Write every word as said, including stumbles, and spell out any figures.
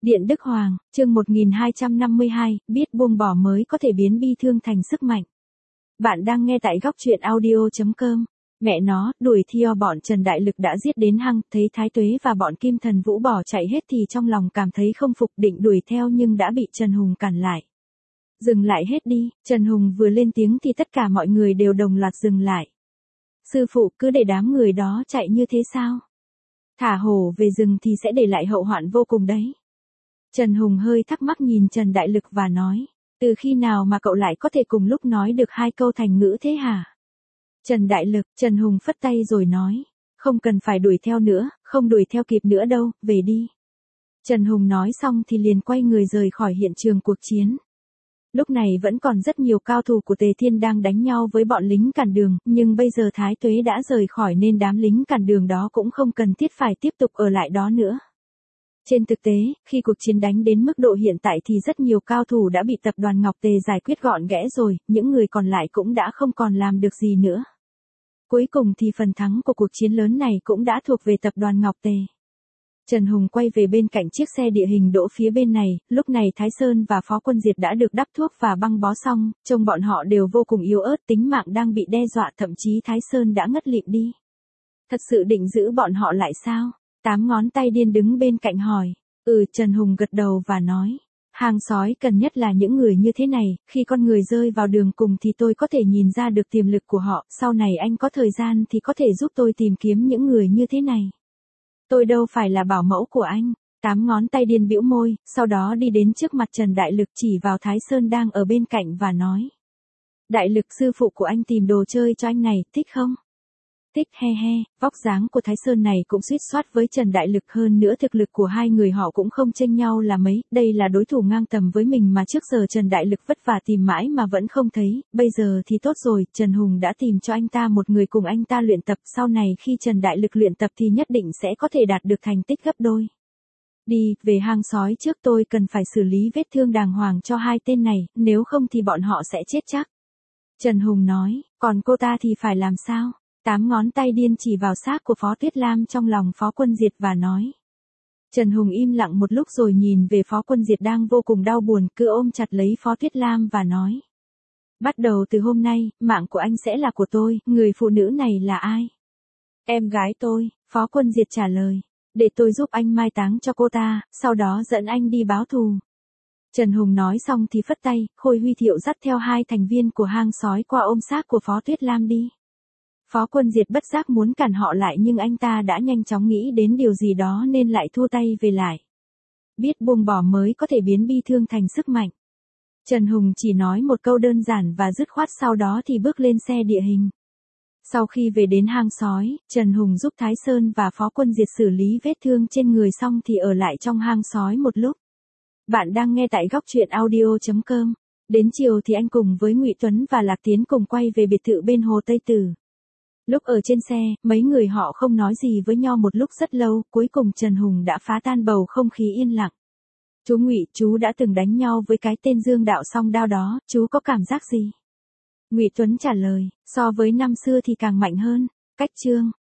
Điện Đức Hoàng, chương một nghìn hai trăm năm mươi hai, biết buông bỏ mới có thể biến bi thương thành sức mạnh. Bạn đang nghe tại góc truyện audio chấm com. Mẹ nó, đuổi theo bọn Trần Đại Lực đã giết đến hăng, thấy Thái Tuế và bọn Kim Thần Vũ bỏ chạy hết thì trong lòng cảm thấy không phục, định đuổi theo nhưng đã bị Trần Hùng cản lại. Dừng lại hết đi, Trần Hùng vừa lên tiếng thì tất cả mọi người đều đồng loạt dừng lại. Sư phụ, cứ để đám người đó chạy như thế sao? Thả hổ về rừng thì sẽ để lại hậu hoạn vô cùng đấy. Trần Hùng hơi thắc mắc nhìn Trần Đại Lực và nói, từ khi nào mà cậu lại có thể cùng lúc nói được hai câu thành ngữ thế hả? Trần Đại Lực, Trần Hùng phất tay rồi nói, không cần phải đuổi theo nữa, không đuổi theo kịp nữa đâu, về đi. Trần Hùng nói xong thì liền quay người rời khỏi hiện trường cuộc chiến. Lúc này vẫn còn rất nhiều cao thủ của Tề Thiên đang đánh nhau với bọn lính cản đường, nhưng bây giờ Thái Tuế đã rời khỏi nên đám lính cản đường đó cũng không cần thiết phải tiếp tục ở lại đó nữa. Trên thực tế, khi cuộc chiến đánh đến mức độ hiện tại thì rất nhiều cao thủ đã bị tập đoàn Ngọc Tề giải quyết gọn ghẽ rồi, những người còn lại cũng đã không còn làm được gì nữa. Cuối cùng thì phần thắng của cuộc chiến lớn này cũng đã thuộc về tập đoàn Ngọc Tề. Trần Hùng quay về bên cạnh chiếc xe địa hình đỗ phía bên này, lúc này Thái Sơn và Phó Quân Diệt đã được đắp thuốc và băng bó xong, trông bọn họ đều vô cùng yếu ớt, tính mạng đang bị đe dọa, thậm chí Thái Sơn đã ngất lịm đi. Thật sự định giữ bọn họ lại sao? Tám ngón tay điên đứng bên cạnh hỏi. Ừ, Trần Hùng gật đầu và nói. Hàng sói cần nhất là những người như thế này, khi con người rơi vào đường cùng thì tôi có thể nhìn ra được tiềm lực của họ, sau này anh có thời gian thì có thể giúp tôi tìm kiếm những người như thế này. Tôi đâu phải là bảo mẫu của anh. Tám ngón tay điên bĩu môi, sau đó đi đến trước mặt Trần Đại Lực chỉ vào Thái Sơn đang ở bên cạnh và nói. Đại Lực, sư phụ của anh tìm đồ chơi cho anh này, thích không? Thích, he he, vóc dáng của Thái Sơn này cũng suýt soát với Trần Đại Lực, hơn nữa thực lực của hai người họ cũng không chênh nhau là mấy, đây là đối thủ ngang tầm với mình mà trước giờ Trần Đại Lực vất vả tìm mãi mà vẫn không thấy, bây giờ thì tốt rồi, Trần Hùng đã tìm cho anh ta một người cùng anh ta luyện tập, sau này khi Trần Đại Lực luyện tập thì nhất định sẽ có thể đạt được thành tích gấp đôi. Đi, về hang sói trước, tôi cần phải xử lý vết thương đàng hoàng cho hai tên này, nếu không thì bọn họ sẽ chết chắc. Trần Hùng nói, còn cô ta thì phải làm sao? Tám ngón tay điên chỉ vào xác của Phó Tuyết Lam trong lòng Phó Quân Diệt và nói. Trần Hùng im lặng một lúc rồi nhìn về Phó Quân Diệt đang vô cùng đau buồn, cứ ôm chặt lấy Phó Tuyết Lam và nói. Bắt đầu từ hôm nay, mạng của anh sẽ là của tôi, người phụ nữ này là ai? Em gái tôi, Phó Quân Diệt trả lời. Để tôi giúp anh mai táng cho cô ta, sau đó dẫn anh đi báo thù. Trần Hùng nói xong thì phất tay, Khôi Huy Thiệu dắt theo hai thành viên của hang sói qua ôm xác của Phó Tuyết Lam đi. Phó Quân Diệt bất giác muốn cản họ lại nhưng anh ta đã nhanh chóng nghĩ đến điều gì đó nên lại thua tay về lại. Biết buông bỏ mới có thể biến bi thương thành sức mạnh. Trần Hùng chỉ nói một câu đơn giản và dứt khoát, sau đó thì bước lên xe địa hình. Sau khi về đến hang sói, Trần Hùng giúp Thái Sơn và Phó Quân Diệt xử lý vết thương trên người xong thì ở lại trong hang sói một lúc. Bạn đang nghe tại góc truyện audio chấm com. Đến chiều thì anh cùng với Ngụy Tuấn và Lạc Tiến cùng quay về biệt thự bên Hồ Tây Tử. Lúc ở trên xe, mấy người họ không nói gì với nhau một lúc rất lâu, cuối cùng Trần Hùng đã phá tan bầu không khí yên lặng. Chú Ngụy, chú đã từng đánh nhau với cái tên Dương Đạo Song Đao đó, chú có cảm giác gì? Ngụy Tuấn trả lời, so với năm xưa thì càng mạnh hơn. Cách chương